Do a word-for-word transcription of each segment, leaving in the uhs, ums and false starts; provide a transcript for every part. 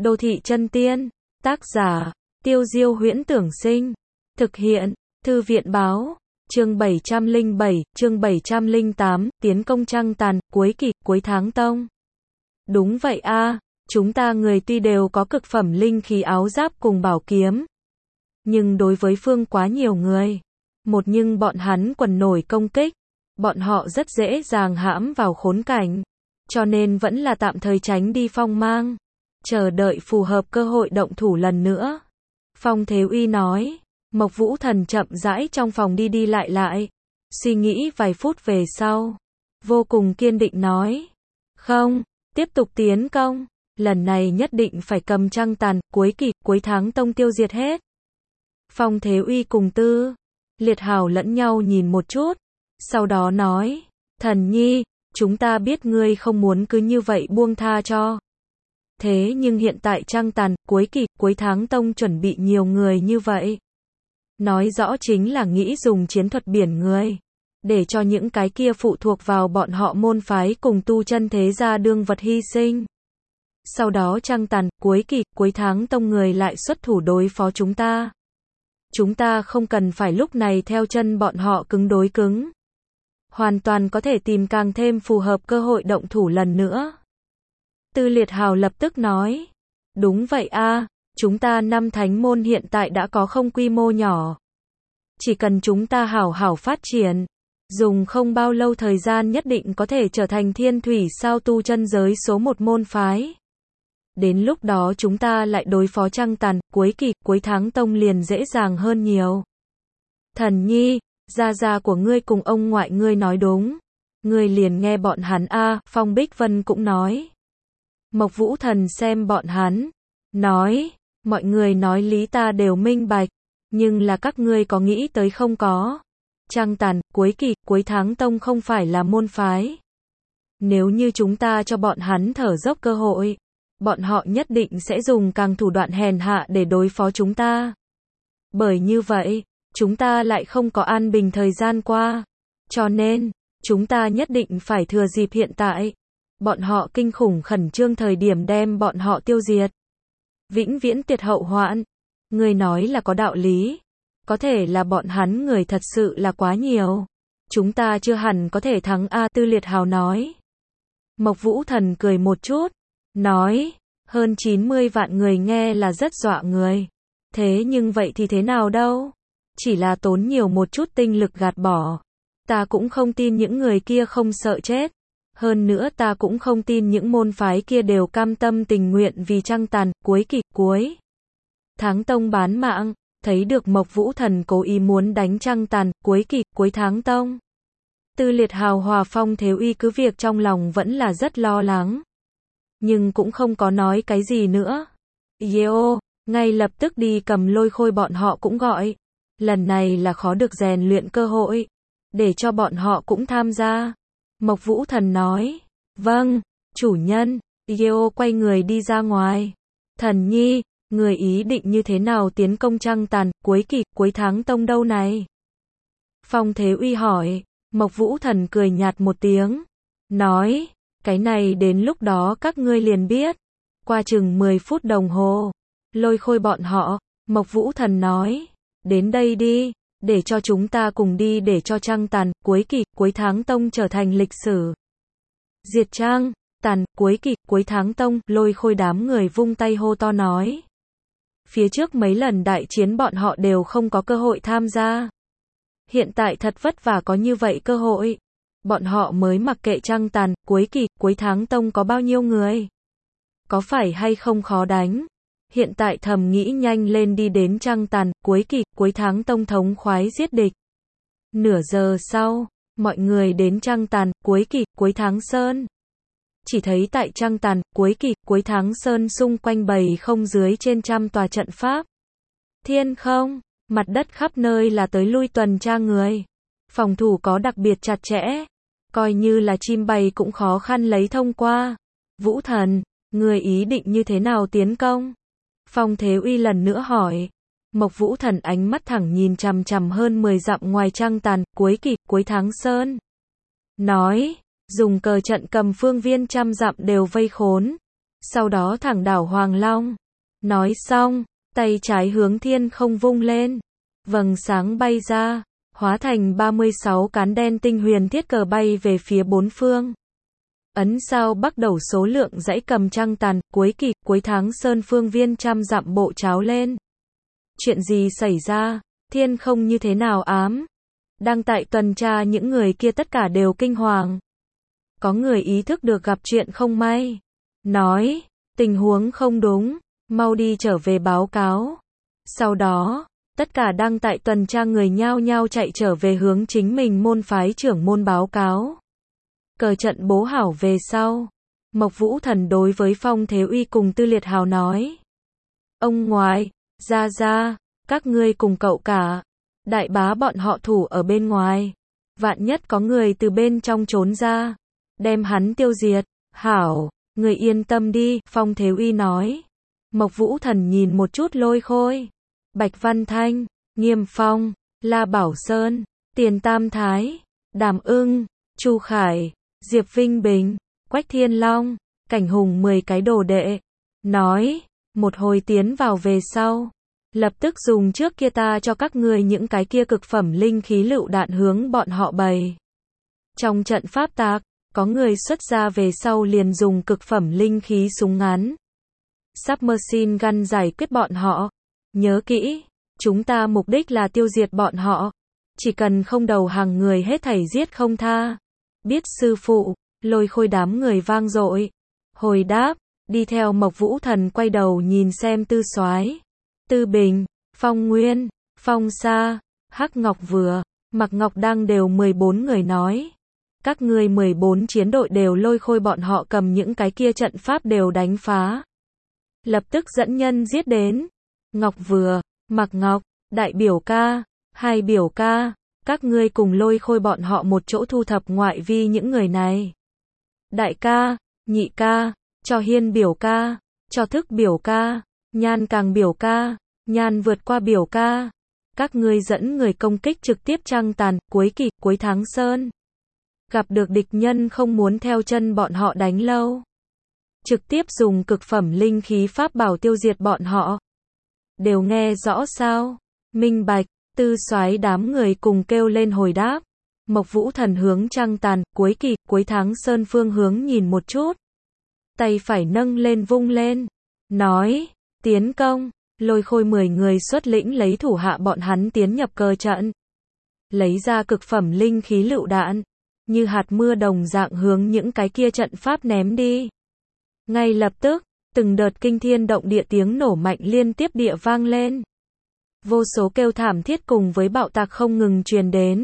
Đô thị chân tiên. Tác giả, Tiêu Diêu Huyễn Tưởng Sinh. Thực hiện, Thư viện báo. Chương bảy trăm lẻ bảy, chương bảy trăm lẻ tám, tiến công trăng tàn, cuối kỳ, cuối tháng tông. Đúng vậy a, chúng ta người tuy đều có cực phẩm linh khí áo giáp cùng bảo kiếm. Nhưng đối với phương quá nhiều người. Một nhưng bọn hắn quần nổi công kích. Bọn họ rất dễ dàng hãm vào khốn cảnh. Cho nên vẫn là tạm thời tránh đi phong mang. Chờ đợi phù hợp cơ hội động thủ lần nữa. Phong Thế Uy nói. Mộc Vũ Thần chậm rãi trong phòng đi đi lại lại. Suy nghĩ vài phút về sau. Vô cùng kiên định nói. Không, tiếp tục tiến công. Lần này nhất định phải cầm trăng tàn, cuối kỳ, cuối tháng tông tiêu diệt hết. Phong Thế Uy cùng Tư Liệt Hào lẫn nhau nhìn một chút. Sau đó nói. Thần nhi, chúng ta biết ngươi không muốn cứ như vậy buông tha cho. Thế nhưng hiện tại trăng tàn, cuối kỳ, cuối tháng tông chuẩn bị nhiều người như vậy. Nói rõ chính là nghĩ dùng chiến thuật biển người. Để cho những cái kia phụ thuộc vào bọn họ môn phái cùng tu chân thế gia đương vật hy sinh. Sau đó trăng tàn, cuối kỳ, cuối tháng tông người lại xuất thủ đối phó chúng ta. Chúng ta không cần phải lúc này theo chân bọn họ cứng đối cứng. Hoàn toàn có thể tìm càng thêm phù hợp cơ hội động thủ lần nữa. Tư Liệt Hào lập tức nói. Đúng vậy a, chúng ta năm thánh môn hiện tại đã có không quy mô nhỏ. Chỉ cần chúng ta hảo hảo phát triển. Dùng không bao lâu thời gian nhất định có thể trở thành thiên thủy sao tu chân giới số một môn phái. Đến lúc đó chúng ta lại đối phó trăng tàn, cuối kỳ, cuối tháng tông liền dễ dàng hơn nhiều. Thần nhi, gia gia của ngươi cùng ông ngoại ngươi nói đúng. Ngươi liền nghe bọn hắn a, Phong Bích Vân cũng nói. Mộc Vũ Thần xem bọn hắn. Nói, mọi người nói lý ta đều minh bạch. Nhưng là các ngươi có nghĩ tới không có. Trăng tàn, cuối kỳ, cuối tháng tông không phải là môn phái. Nếu như chúng ta cho bọn hắn thở dốc cơ hội. Bọn họ nhất định sẽ dùng càng thủ đoạn hèn hạ để đối phó chúng ta. Bởi như vậy, chúng ta lại không có an bình thời gian qua. Cho nên, chúng ta nhất định phải thừa dịp hiện tại. Bọn họ kinh khủng khẩn trương thời điểm đem bọn họ tiêu diệt. Vĩnh viễn tiệt hậu hoạn. Người nói là có đạo lý. Có thể là bọn hắn người thật sự là quá nhiều. Chúng ta chưa hẳn có thể thắng a, Tư Liệt Hào nói. Mộc Vũ Thần cười một chút. Nói, hơn chín mươi vạn người nghe là rất dọa người. Thế nhưng vậy thì thế nào đâu? Chỉ là tốn nhiều một chút tinh lực gạt bỏ. Ta cũng không tin những người kia không sợ chết. Hơn nữa ta cũng không tin những môn phái kia đều cam tâm tình nguyện vì trăng tàn, cuối kỳ, cuối tháng tông bán mạng. Thấy được Mộc Vũ Thần cố ý muốn đánh trăng tàn, cuối kỳ, cuối tháng tông. Tư Liệt Hào hòa Phong Thế Uy cứ việc trong lòng vẫn là rất lo lắng. Nhưng cũng không có nói cái gì nữa. Yeo, ngay lập tức đi cầm Lôi Khôi bọn họ cũng gọi. Lần này là khó được rèn luyện cơ hội. Để cho bọn họ cũng tham gia. Mộc Vũ Thần nói. Vâng, chủ nhân. Yeo quay người đi ra ngoài. Thần nhi, người ý định như thế nào tiến công trăng tàn, cuối kỳ, cuối tháng tông đâu này? Phong Thế Uy hỏi. Mộc Vũ Thần cười nhạt một tiếng. Nói. Cái này đến lúc đó các ngươi liền biết. Qua chừng mười phút đồng hồ. Lôi Khôi bọn họ. Mộc Vũ Thần nói. Đến đây đi. Để cho chúng ta cùng đi để cho trăng tàn, cuối kỳ, cuối tháng tông trở thành lịch sử. Diệt trăng tàn, cuối kỳ, cuối tháng tông. Lôi Khôi đám người vung tay hô to nói. Phía trước mấy lần đại chiến bọn họ đều không có cơ hội tham gia. Hiện tại thật vất vả có như vậy cơ hội. Bọn họ mới mặc kệ trăng tàn, cuối kỳ, cuối tháng tông có bao nhiêu người. Có phải hay không khó đánh. Hiện tại thầm nghĩ nhanh lên đi đến trăng tàn, cuối kỳ, cuối tháng tông thống khoái giết địch. Nửa giờ sau, mọi người đến trăng tàn, cuối kỳ, cuối tháng sơn. Chỉ thấy tại trăng tàn, cuối kỳ, cuối tháng sơn xung quanh bầy không dưới trên trăm tòa trận pháp. Thiên không, mặt đất khắp nơi là tới lui tuần tra người. Phòng thủ có đặc biệt chặt chẽ. Coi như là chim bầy cũng khó khăn lấy thông qua. Vũ Thần, người ý định như thế nào tiến công? Phong Thế Uy lần nữa hỏi. Mộc Vũ Thần ánh mắt thẳng nhìn chằm chằm hơn mười dặm ngoài trăng tàn, cuối kỳ, cuối tháng sơn. Nói, dùng cờ trận cầm phương viên trăm dặm đều vây khốn. sau đó thẳng đảo Hoàng Long. Nói xong, tay trái hướng thiên không vung lên, vầng sáng bay ra, hóa thành ba mươi sáu cán đen tinh huyền thiết cờ bay về phía bốn phương. Ấn sao bắt đầu số lượng dãy cầm trăng tàn, cuối kỳ, cuối tháng sơn phương viên trăm dặm bộ cháo lên. Chuyện gì xảy ra? Thiên không như thế nào ám? Đang tại tuần tra những người kia tất cả đều kinh hoàng. Có người ý thức được gặp chuyện không may. Nói, tình huống không đúng, mau đi trở về báo cáo. Sau đó, tất cả đang tại tuần tra người nhao nhao chạy trở về hướng chính mình môn phái trưởng môn báo cáo. Cờ trận bố hảo về sau. Mộc Vũ Thần đối với Phong Thế Uy cùng Tư Liệt Hào nói. Ông ngoại, ra ra, các ngươi cùng cậu cả. Đại bá bọn họ thủ ở bên ngoài. Vạn nhất có người từ bên trong trốn ra. Đem hắn tiêu diệt. Hảo, người yên tâm đi, Phong Thế Uy nói. Mộc Vũ Thần nhìn một chút Lôi Khôi, Bạch Văn Thanh, Nghiêm Phong, La Bảo Sơn, Tiền Tam Thái, Đàm Ưng, Chu Khải, Diệp Vinh Bình, Quách Thiên Long, Cảnh Hùng mười cái đồ đệ. Nói, một hồi tiến vào về sau. Lập tức dùng trước kia ta cho các người những cái kia cực phẩm linh khí lựu đạn hướng bọn họ bày. Trong trận pháp tạc, có người xuất ra về sau liền dùng cực phẩm linh khí súng ngắn. Submachine gun giải quyết bọn họ. Nhớ kỹ, chúng ta mục đích là tiêu diệt bọn họ. Chỉ cần không đầu hàng người hết thảy giết không tha. Biết sư phụ, Lôi Khôi đám người vang dội. Hồi đáp, đi theo Mộc Vũ Thần quay đầu nhìn xem Tư Soái, Tư Bình, Phong Nguyên, Phong Sa, Hắc Ngọc Vừa, Mạc Ngọc Đăng đều mười bốn người nói. Các ngươi mười bốn chiến đội đều Lôi Khôi bọn họ cầm những cái kia trận pháp đều đánh phá. Lập tức dẫn nhân giết đến. Ngọc Vừa, Mạc Ngọc, đại biểu ca, hai biểu ca, các ngươi cùng Lôi Khôi bọn họ một chỗ thu thập ngoại vi những người này. Đại ca, nhị ca, cho Hiên biểu ca, cho Thức biểu ca, Nhan Càng biểu ca, Nhan vượt qua biểu ca. Các ngươi dẫn người công kích trực tiếp trăng tàn, cuối kỳ, cuối tháng sơn. Gặp được địch nhân không muốn theo chân bọn họ đánh lâu. Trực tiếp dùng cực phẩm linh khí pháp bảo tiêu diệt bọn họ. Đều nghe rõ sao? Minh bạch, Tư Soái đám người cùng kêu lên hồi đáp. Mộc Vũ Thần hướng trăng tàn, cuối kỳ, cuối tháng sơn phương hướng nhìn một chút. Tay phải nâng lên vung lên. Nói, tiến công. Lôi Khôi mười người xuất lĩnh lấy thủ hạ bọn hắn tiến nhập cờ trận. Lấy ra cực phẩm linh khí lựu đạn. Như hạt mưa đồng dạng hướng những cái kia trận pháp ném đi. Ngay lập tức, từng đợt kinh thiên động địa tiếng nổ mạnh liên tiếp địa vang lên. Vô số kêu thảm thiết cùng với bạo tạc không ngừng truyền đến.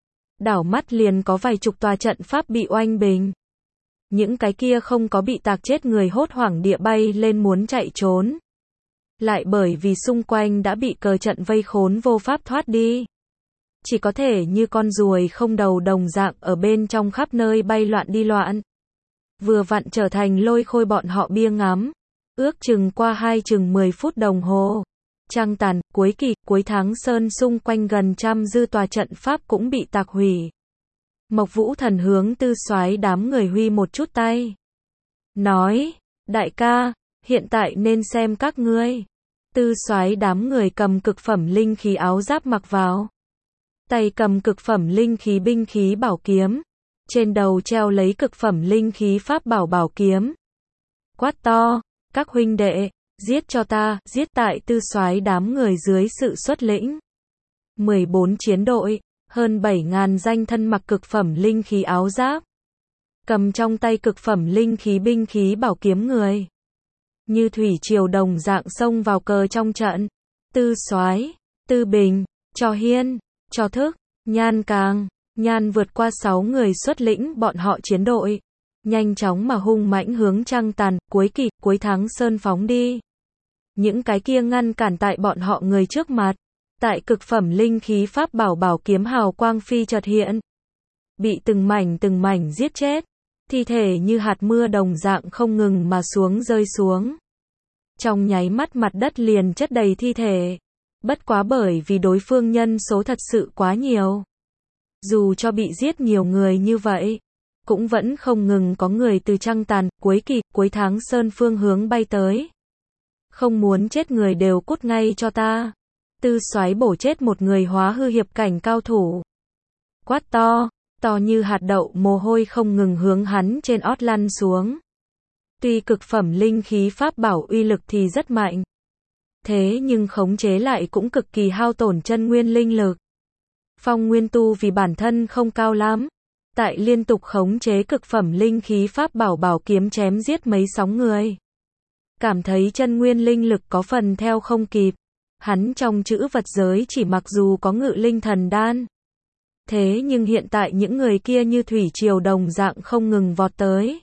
Đảo mắt liền có vài chục tòa trận pháp bị oanh bình. Những cái kia không có bị tạc chết người hốt hoảng địa bay lên muốn chạy trốn. Lại bởi vì xung quanh đã bị cờ trận vây khốn vô pháp thoát đi. Chỉ có thể như con ruồi không đầu đồng dạng ở bên trong khắp nơi bay loạn đi loạn. Vừa vặn trở thành Lôi Khôi bọn họ bia ngắm. Ước chừng qua hai chừng mười phút đồng hồ. Trăng tàn, cuối kỳ, cuối tháng sơn xung quanh gần trăm dư tòa trận pháp cũng bị tạc hủy. Mộc Vũ Thần hướng Tư Soái đám người huy một chút tay. Nói, đại ca, hiện tại nên xem các ngươi. Tư Soái đám người cầm cực phẩm linh khí áo giáp mặc vào. Tay cầm cực phẩm linh khí binh khí bảo kiếm. Trên đầu treo lấy cực phẩm linh khí pháp bảo bảo kiếm. Quát to, các huynh đệ, giết cho ta, giết tại Tư Soái đám người dưới sự xuất lĩnh. mười bốn chiến đội, hơn bảy ngàn danh thân mặc cực phẩm linh khí áo giáp. Cầm trong tay cực phẩm linh khí binh khí bảo kiếm người. Như thủy triều đồng dạng xông vào cờ trong trận. Tư Soái, Tư Bình, cho Hiên, cho Thức, Nhan Càng, Nhan vượt qua sáu người xuất lĩnh bọn họ chiến đội. Nhanh chóng mà hung mãnh hướng trăng tàn, cuối kỳ, cuối tháng sơn phóng đi. Những cái kia ngăn cản tại bọn họ người trước mặt. Tại cực phẩm linh khí pháp bảo bảo kiếm hào quang phi chợt hiện. Bị từng mảnh từng mảnh giết chết. Thi thể như hạt mưa đồng dạng không ngừng mà xuống rơi xuống. Trong nháy mắt mặt đất liền chất đầy thi thể. Bất quá bởi vì đối phương nhân số thật sự quá nhiều. Dù cho bị giết nhiều người như vậy, cũng vẫn không ngừng có người từ trăng tàn, cuối kỳ, cuối tháng sơn phương hướng bay tới. Không muốn chết người đều cút ngay cho ta. Tư Soái bổ chết một người hóa hư hiệp cảnh cao thủ. Quát to, to như hạt đậu, mồ hôi không ngừng hướng hắn trên ót lăn xuống. Tuy cực phẩm linh khí pháp bảo uy lực thì rất mạnh, thế nhưng khống chế lại cũng cực kỳ hao tổn chân nguyên linh lực. Phong Nguyên tu vì bản thân không cao lắm, tại liên tục khống chế cực phẩm linh khí pháp bảo bảo kiếm chém giết mấy sóng người. Cảm thấy chân nguyên linh lực có phần theo không kịp, hắn trong chữ vật giới chỉ mặc dù có ngự linh thần đan. Thế nhưng hiện tại những người kia như thủy triều đồng dạng không ngừng vọt tới.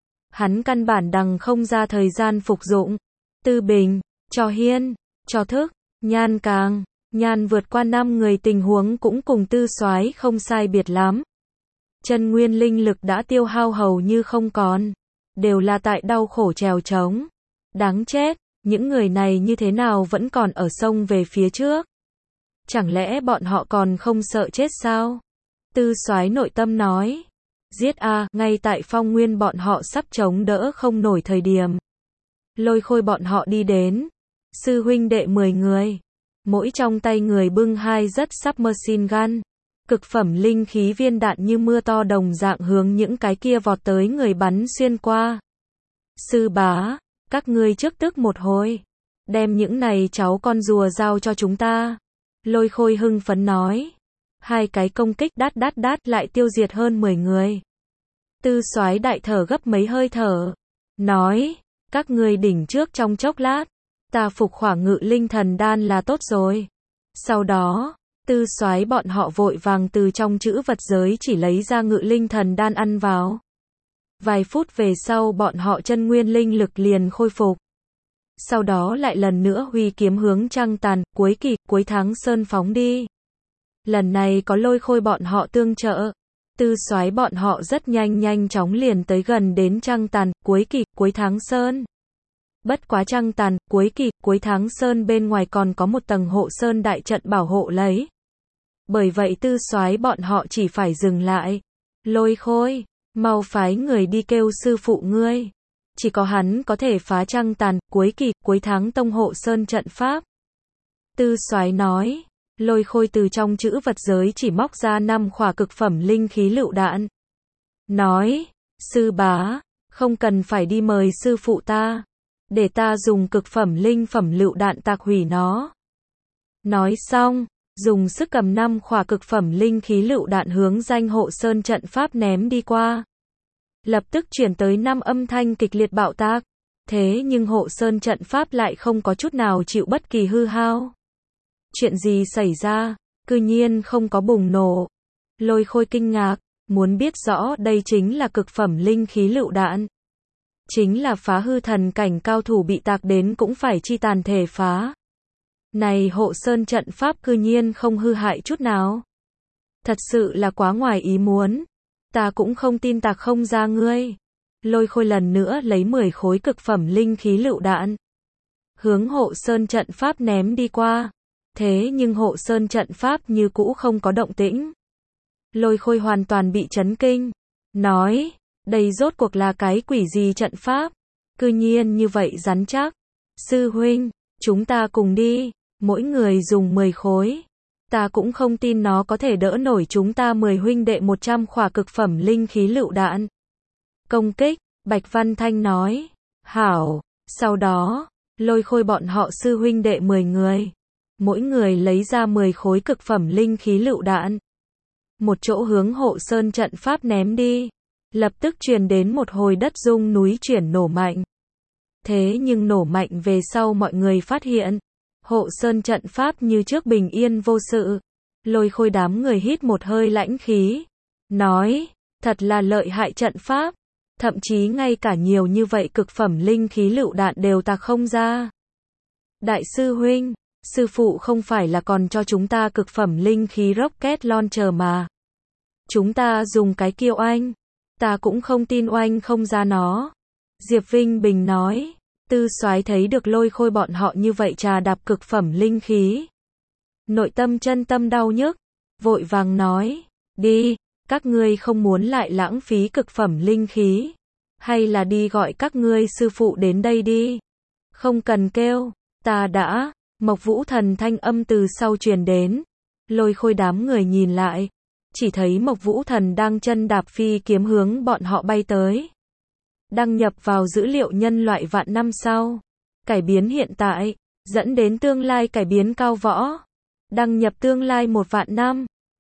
Hắn căn bản đằng không ra thời gian phục dụng. Tư Bình, cho Hiên, cho Thức, Nhan Càng, Nhan vượt qua năm người tình huống cũng cùng Tư Soái không sai biệt lắm. Chân nguyên linh lực đã tiêu hao hầu như không còn, đều là tại đau khổ trèo trống. Đáng chết, những người này như thế nào vẫn còn ở sông về phía trước? Chẳng lẽ bọn họ còn không sợ chết sao? Tư Soái nội tâm nói. Giết a, ngay tại Phong Nguyên bọn họ sắp chống đỡ không nổi thời điểm. Lôi Khôi bọn họ đi đến. Sư huynh đệ mười người. Mỗi trong tay người bưng hai rất submachine gun. Cực phẩm linh khí viên đạn như mưa to đồng dạng hướng những cái kia vọt tới người bắn xuyên qua. Sư bá, các ngươi trước tức một hồi. Đem những này cháu con rùa giao cho chúng ta. Lôi Khôi hưng phấn nói. Hai cái công kích đát đát đát lại tiêu diệt hơn mười người. Tư Soái đại thở gấp mấy hơi thở. Nói, các ngươi đỉnh trước trong chốc lát. Ta phục hỏa ngự linh thần đan là tốt rồi. Sau đó, Tư Soái bọn họ vội vàng từ trong chữ vật giới chỉ lấy ra ngự linh thần đan ăn vào. Vài phút về sau bọn họ chân nguyên linh lực liền khôi phục. Sau đó lại lần nữa huy kiếm hướng trăng tàn, cuối kỳ, cuối tháng sơn phóng đi. Lần này có Lôi Khôi bọn họ tương trợ. Tư Soái bọn họ rất nhanh nhanh chóng liền tới gần đến trăng tàn, cuối kỳ, cuối tháng sơn. Bất quá trăng tàn, cuối kỳ, cuối tháng sơn bên ngoài còn có một tầng hộ sơn đại trận bảo hộ lấy. Bởi vậy Tư Soái bọn họ chỉ phải dừng lại. Lôi Khôi, mau phái người đi kêu sư phụ ngươi. Chỉ có hắn có thể phá trăng tàn, cuối kỳ, cuối tháng tông hộ sơn trận pháp. Tư Soái nói. Lôi Khôi từ trong chữ vật giới chỉ móc ra năm khỏa cực phẩm linh khí lựu đạn. Nói, sư bá, không cần phải đi mời sư phụ ta. Để ta dùng cực phẩm linh phẩm lựu đạn tạc hủy nó. Nói xong, dùng sức cầm năm khỏa cực phẩm linh khí lựu đạn hướng danh hộ sơn trận pháp ném đi qua. Lập tức chuyển tới năm âm thanh kịch liệt bạo tạc. Thế nhưng hộ sơn trận pháp lại không có chút nào chịu bất kỳ hư hao. Chuyện gì xảy ra, cư nhiên không có bùng nổ. Lôi Khôi kinh ngạc, muốn biết rõ đây chính là cực phẩm linh khí lựu đạn. Chính là phá hư thần cảnh cao thủ bị tạc đến cũng phải chi tàn thể phá. Này hộ sơn trận pháp cư nhiên không hư hại chút nào. Thật sự là quá ngoài ý muốn. Ta cũng không tin tạc không ra ngươi. Lôi Khôi lần nữa lấy mười khối cực phẩm linh khí lựu đạn. Hướng hộ sơn trận pháp ném đi qua. Thế nhưng hộ sơn trận pháp như cũ không có động tĩnh. Lôi Khôi hoàn toàn bị chấn kinh. Nói, đây rốt cuộc là cái quỷ gì trận pháp? Cư nhiên như vậy rắn chắc. Sư huynh, chúng ta cùng đi. Mỗi người dùng mười khối. Ta cũng không tin nó có thể đỡ nổi chúng ta mười huynh đệ một trăm khỏa cực phẩm linh khí lựu đạn. Công kích, Bạch Văn Thanh nói. Hảo, sau đó, Lôi Khôi bọn họ sư huynh đệ mười người. Mỗi người lấy ra mười khối cực phẩm linh khí lựu đạn. Một chỗ hướng hộ sơn trận pháp ném đi. Lập tức truyền đến một hồi đất rung núi chuyển nổ mạnh. Thế nhưng nổ mạnh về sau mọi người phát hiện. Hộ sơn trận pháp như trước bình yên vô sự. Lôi Khôi đám người hít một hơi lãnh khí. Nói, thật là lợi hại trận pháp. Thậm chí ngay cả nhiều như vậy cực phẩm linh khí lựu đạn đều tạc không ra. Đại sư huynh, sư phụ không phải là còn cho chúng ta cực phẩm linh khí rocket launcher mà. Chúng ta dùng cái kia oanh. Ta cũng không tin oanh không ra nó. Diệp Vinh Bình nói. Tư Soái thấy được Lôi Khôi bọn họ như vậy trà đạp cực phẩm linh khí. Nội tâm chân tâm đau nhức. Vội vàng nói. Đi, Các ngươi không muốn lại lãng phí cực phẩm linh khí, hay là đi gọi các ngươi sư phụ đến đây đi. Không cần kêu, ta đã. Mộc Vũ Thần thanh âm từ sau truyền đến. Lôi Khôi đám người nhìn lại, chỉ thấy Mộc Vũ Thần đang chân đạp phi kiếm hướng bọn họ bay tới. Đăng nhập vào dữ liệu nhân loại vạn năm sau. Cải biến hiện tại, dẫn đến tương lai cải biến cao võ. Đăng nhập tương lai một vạn năm.